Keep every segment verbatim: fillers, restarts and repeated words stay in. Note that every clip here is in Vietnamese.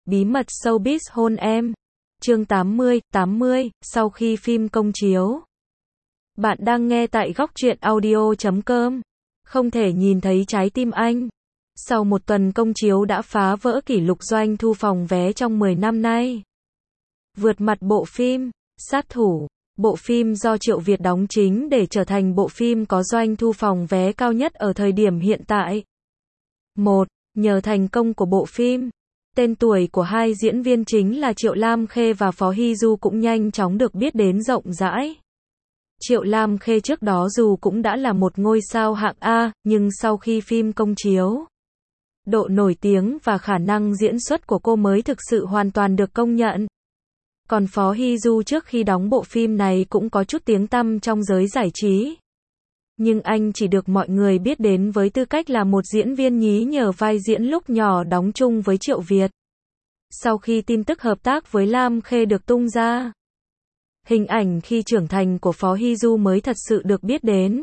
Bí mật showbiz hôn em. Chương tám mươi, tám mươi, sau khi phim công chiếu. Bạn đang nghe tại góc truyện audio chấm com. Không thể nhìn thấy trái tim anh. Sau một tuần công chiếu đã phá vỡ kỷ lục doanh thu phòng vé trong mười năm nay. Vượt mặt bộ phim Sát Thủ. Bộ phim do Triệu Việt đóng chính để trở thành bộ phim có doanh thu phòng vé cao nhất ở thời điểm hiện tại. một. Nhờ thành công của bộ phim, tên tuổi của hai diễn viên chính là Triệu Lam Khê và Phó Hy Du cũng nhanh chóng được biết đến rộng rãi. Triệu Lam Khê trước đó dù cũng đã là một ngôi sao hạng A, nhưng sau khi phim công chiếu, độ nổi tiếng và khả năng diễn xuất của cô mới thực sự hoàn toàn được công nhận. Còn Phó Hy Du trước khi đóng bộ phim này cũng có chút tiếng tăm trong giới giải trí. Nhưng anh chỉ được mọi người biết đến với tư cách là một diễn viên nhí nhờ vai diễn lúc nhỏ đóng chung với Triệu Việt. Sau khi tin tức hợp tác với Lam Khê được tung ra, hình ảnh khi trưởng thành của Phó Hy Du mới thật sự được biết đến.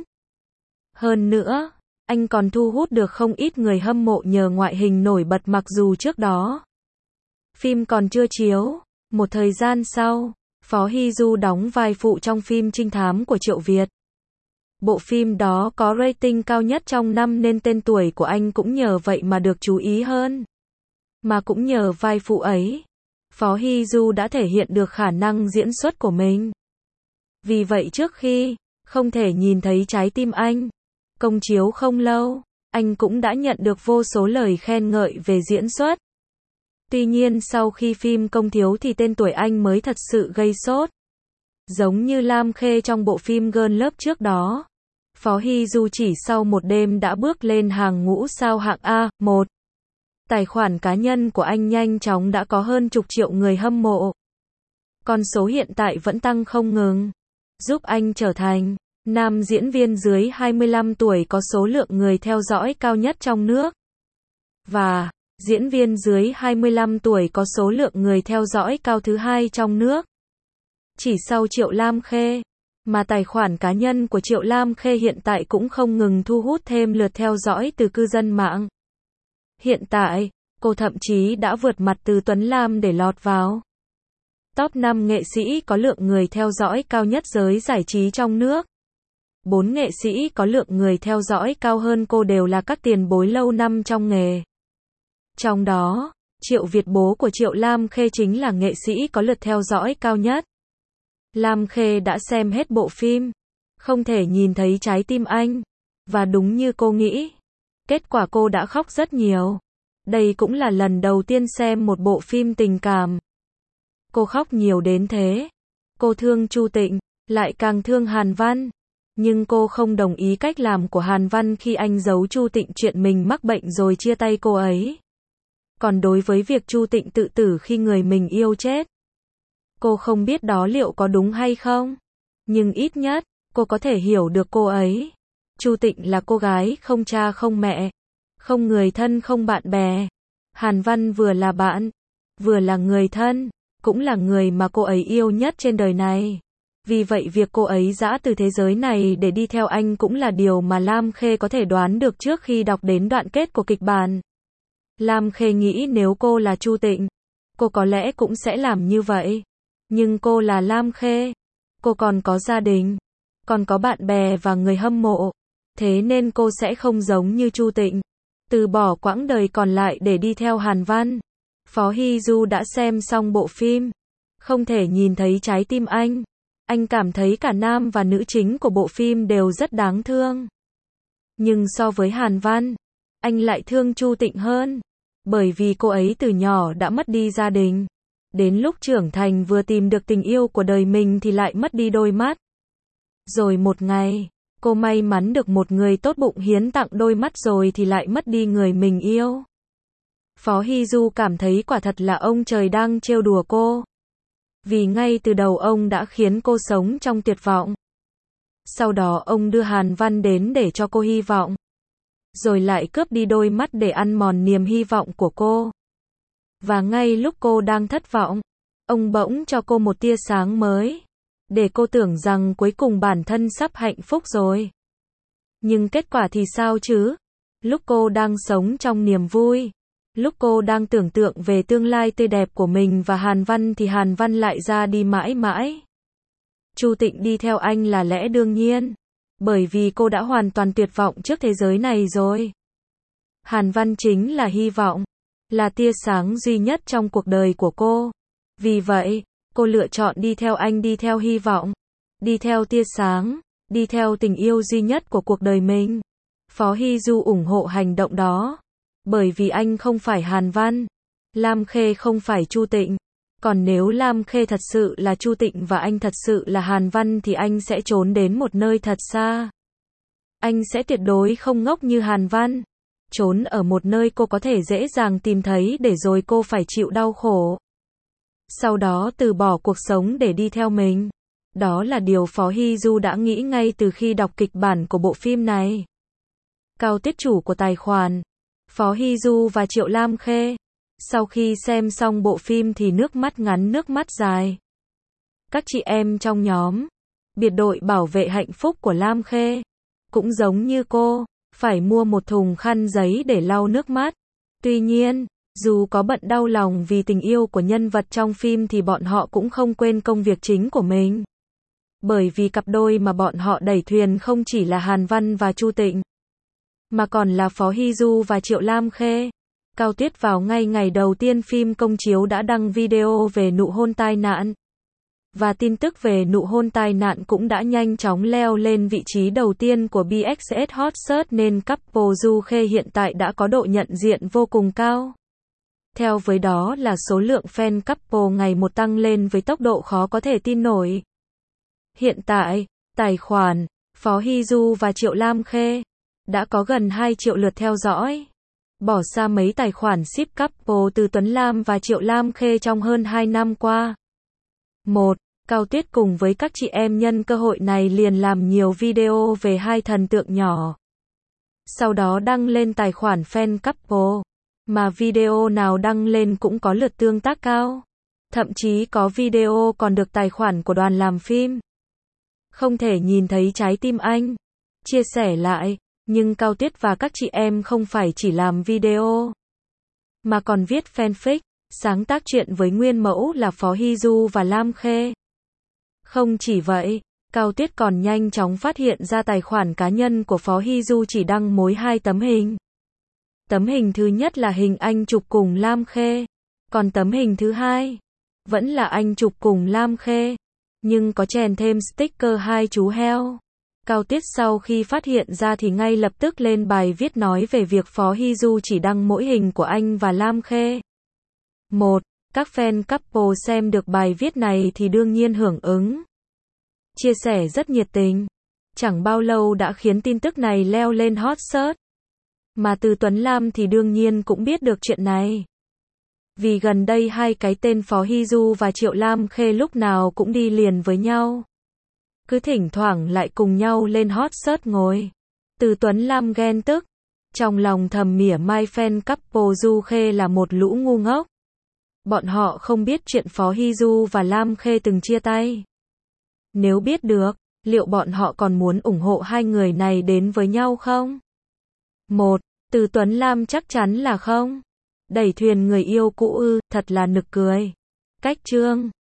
Hơn nữa, anh còn thu hút được không ít người hâm mộ nhờ ngoại hình nổi bật mặc dù trước đó phim còn chưa chiếu. Một thời gian sau, Phó Hy Du đóng vai phụ trong phim trinh thám của Triệu Việt. Bộ phim đó có rating cao nhất trong năm nên tên tuổi của anh cũng nhờ vậy mà được chú ý hơn. Mà cũng nhờ vai phụ ấy, Phó Hy Du đã thể hiện được khả năng diễn xuất của mình. Vì vậy trước khi Không thể nhìn thấy trái tim anh công chiếu không lâu, anh cũng đã nhận được vô số lời khen ngợi về diễn xuất. Tuy nhiên sau khi phim công chiếu thì tên tuổi anh mới thật sự gây sốt. Giống như Lam Khê trong bộ phim Girl Love trước đó, Phó Hy Du chỉ sau một đêm đã bước lên hàng ngũ sao hạng A một. Tài khoản cá nhân của anh nhanh chóng đã có hơn chục triệu người hâm mộ. Con số hiện tại vẫn tăng không ngừng, giúp anh trở thành nam diễn viên dưới hai mươi lăm tuổi có số lượng người theo dõi cao nhất trong nước. Và diễn viên dưới hai mươi lăm tuổi có số lượng người theo dõi cao thứ hai trong nước. Chỉ sau Triệu Lam Khê, mà tài khoản cá nhân của Triệu Lam Khê hiện tại cũng không ngừng thu hút thêm lượt theo dõi từ cư dân mạng. Hiện tại, cô thậm chí đã vượt mặt Từ Tuấn Lam để lọt vào top năm nghệ sĩ có lượng người theo dõi cao nhất giới giải trí trong nước. Bốn nghệ sĩ có lượng người theo dõi cao hơn cô đều là các tiền bối lâu năm trong nghề. Trong đó, Triệu Việt bố của Triệu Lam Khê chính là nghệ sĩ có lượt theo dõi cao nhất. Lam Khê đã xem hết bộ phim Không thể nhìn thấy trái tim anh, và đúng như cô nghĩ, kết quả cô đã khóc rất nhiều. Đây cũng là lần đầu tiên xem một bộ phim tình cảm cô khóc nhiều đến thế. Cô thương Chu Tịnh, lại càng thương Hàn Văn. Nhưng cô không đồng ý cách làm của Hàn Văn khi anh giấu Chu Tịnh chuyện mình mắc bệnh rồi chia tay cô ấy. Còn đối với việc Chu Tịnh tự tử khi người mình yêu chết, cô không biết đó liệu có đúng hay không. Nhưng ít nhất, cô có thể hiểu được cô ấy. Chu Tịnh là cô gái không cha không mẹ, không người thân không bạn bè. Hàn Văn vừa là bạn, vừa là người thân, cũng là người mà cô ấy yêu nhất trên đời này. Vì vậy việc cô ấy giã từ thế giới này để đi theo anh cũng là điều mà Lam Khê có thể đoán được trước khi đọc đến đoạn kết của kịch bản. Lam Khê nghĩ nếu cô là Chu Tịnh, cô có lẽ cũng sẽ làm như vậy. Nhưng cô là Lam Khê, cô còn có gia đình, còn có bạn bè và người hâm mộ. Thế nên cô sẽ không giống như Chu Tịnh, từ bỏ quãng đời còn lại để đi theo Hàn Văn. Phó Hy Du đã xem xong bộ phim Không thể nhìn thấy trái tim anh. Anh cảm thấy cả nam và nữ chính của bộ phim đều rất đáng thương. Nhưng so với Hàn Văn, anh lại thương Chu Tịnh hơn. Bởi vì cô ấy từ nhỏ đã mất đi gia đình. Đến lúc trưởng thành vừa tìm được tình yêu của đời mình thì lại mất đi đôi mắt. Rồi một ngày, cô may mắn được một người tốt bụng hiến tặng đôi mắt rồi thì lại mất đi người mình yêu. Phó Hy Du cảm thấy quả thật là ông trời đang trêu đùa cô. Vì ngay từ đầu ông đã khiến cô sống trong tuyệt vọng. Sau đó ông đưa Hàn Văn đến để cho cô hy vọng. Rồi lại cướp đi đôi mắt để ăn mòn niềm hy vọng của cô. Và ngay lúc cô đang thất vọng, ông bỗng cho cô một tia sáng mới. Để cô tưởng rằng cuối cùng bản thân sắp hạnh phúc rồi. Nhưng kết quả thì sao chứ? Lúc cô đang sống trong niềm vui, Lúc cô đang tưởng tượng về tương lai tươi đẹp của mình và Hàn Văn thì Hàn Văn lại ra đi mãi mãi. Chu Tịnh đi theo anh là lẽ đương nhiên, bởi vì cô đã hoàn toàn tuyệt vọng trước thế giới này rồi. Hàn Văn chính là hy vọng, là tia sáng duy nhất trong cuộc đời của cô. Vì vậy, cô lựa chọn đi theo anh, đi theo hy vọng, đi theo tia sáng, đi theo tình yêu duy nhất của cuộc đời mình. Phó Hy Du ủng hộ hành động đó, bởi vì anh không phải Hàn Văn, Lam Khê không phải Chu Tịnh. Còn nếu Lam Khê thật sự là Chu Tịnh và anh thật sự là Hàn Văn thì anh sẽ trốn đến một nơi thật xa. Anh sẽ tuyệt đối không ngốc như Hàn Văn, trốn ở một nơi cô có thể dễ dàng tìm thấy để rồi cô phải chịu đau khổ. Sau đó từ bỏ cuộc sống để đi theo mình. Đó là điều Phó Hy Du đã nghĩ ngay từ khi đọc kịch bản của bộ phim này. Cao Tiết, chủ của tài khoản Phó Hy Du và Triệu Lam Khê, sau khi xem xong bộ phim thì nước mắt ngắn nước mắt dài. Các chị em trong nhóm biệt đội bảo vệ hạnh phúc của Lam Khê cũng giống như cô, phải mua một thùng khăn giấy để lau nước mắt. Tuy nhiên, dù có bận đau lòng vì tình yêu của nhân vật trong phim thì bọn họ cũng không quên công việc chính của mình. Bởi vì cặp đôi mà bọn họ đẩy thuyền không chỉ là Hàn Văn và Chu Tịnh, mà còn là Phó Hy Du và Triệu Lam Khê. Cao Tuyết vào ngay ngày đầu tiên phim công chiếu đã đăng video về nụ hôn tai nạn. Và tin tức về nụ hôn tai nạn cũng đã nhanh chóng leo lên vị trí đầu tiên của bê ích ét Hot Search nên couple Du Khê hiện tại đã có độ nhận diện vô cùng cao. Theo với đó là số lượng fan couple ngày một tăng lên với tốc độ khó có thể tin nổi. Hiện tại, tài khoản Phó Hy Du và Triệu Lam Khê đã có gần hai triệu lượt theo dõi. Bỏ xa mấy tài khoản ship couple từ Tuấn Lam và Triệu Lam Khê trong hơn hai năm qua. một. Cao Tuyết cùng với các chị em nhân cơ hội này liền làm nhiều video về hai thần tượng nhỏ. Sau đó đăng lên tài khoản fan couple, mà video nào đăng lên cũng có lượt tương tác cao. Thậm chí có video còn được tài khoản của đoàn làm phim Không Thể Nhìn Thấy Trái Tim Anh chia sẻ lại. Nhưng Cao Tuyết và các chị em không phải chỉ làm video, mà còn viết fanfic, sáng tác truyện với nguyên mẫu là Phó Hy Du và Lam Khê. Không chỉ vậy, Cao Tuyết còn nhanh chóng phát hiện ra tài khoản cá nhân của Phó Hy Du chỉ đăng mỗi hai tấm hình. Tấm hình thứ nhất là hình anh chụp cùng Lam Khê, còn tấm hình thứ hai vẫn là anh chụp cùng Lam Khê, nhưng có chèn thêm sticker hai chú heo. Cao Tuyết sau khi phát hiện ra thì ngay lập tức lên bài viết nói về việc Phó Hy Du chỉ đăng mỗi hình của anh và Lam Khê. một. Các fan couple xem được bài viết này thì đương nhiên hưởng ứng, chia sẻ rất nhiệt tình. Chẳng bao lâu đã khiến tin tức này leo lên hot search. Mà từ Tuấn Lam thì đương nhiên cũng biết được chuyện này. Vì gần đây hai cái tên Phó Hy Du và Triệu Lam Khê lúc nào cũng đi liền với nhau. Cứ thỉnh thoảng lại cùng nhau lên hot search ngồi. Từ Tuấn Lam ghen tức, trong lòng thầm mỉa mai fan couple Du Khê là một lũ ngu ngốc. Bọn họ không biết chuyện Phó Hy Du và Lam Khê từng chia tay. Nếu biết được, liệu bọn họ còn muốn ủng hộ hai người này đến với nhau không? một. Từ Tuấn Lam chắc chắn là không. Đẩy thuyền người yêu cũ ư, thật là nực cười. Cách chương